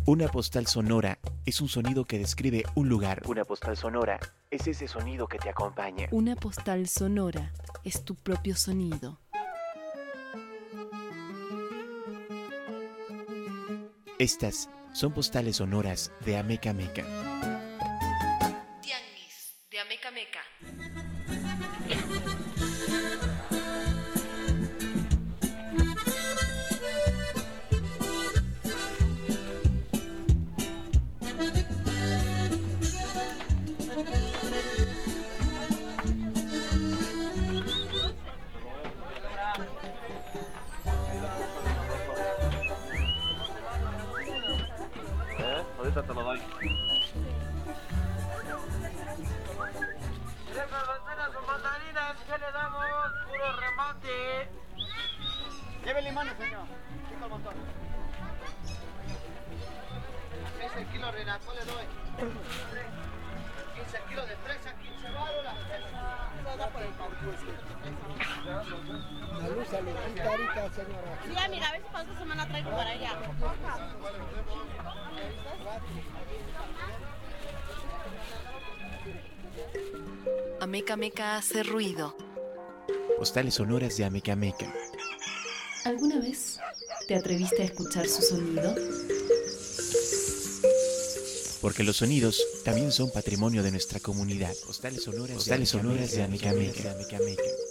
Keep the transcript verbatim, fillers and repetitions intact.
Una postal sonora es un sonido que describe un lugar. Una postal sonora es ese sonido que te acompaña. Una postal sonora es tu propio sonido. Estas son postales sonoras de Ameca Meca. Tianguis de Ameca Meca. Ahorita te lo doy. Tres manzanas o mandarinas, ¿qué le damos? Puro remate. Lleve limones, señor. Cinco al montón. seis el kilo, Renato, le doy. quince kilos de fresa, quince válvulas. Da por el Salud, salud, carita, señora. Sí, amiga, a ver si para esta semana traigo para allá. Ameca Meca hace ruido. Postales sonoras de Ameca Meca. ¿Alguna vez te atreviste a escuchar su sonido? Porque los sonidos también son patrimonio de nuestra comunidad. Postales sonoras, Postales sonoras de Ameca Meca.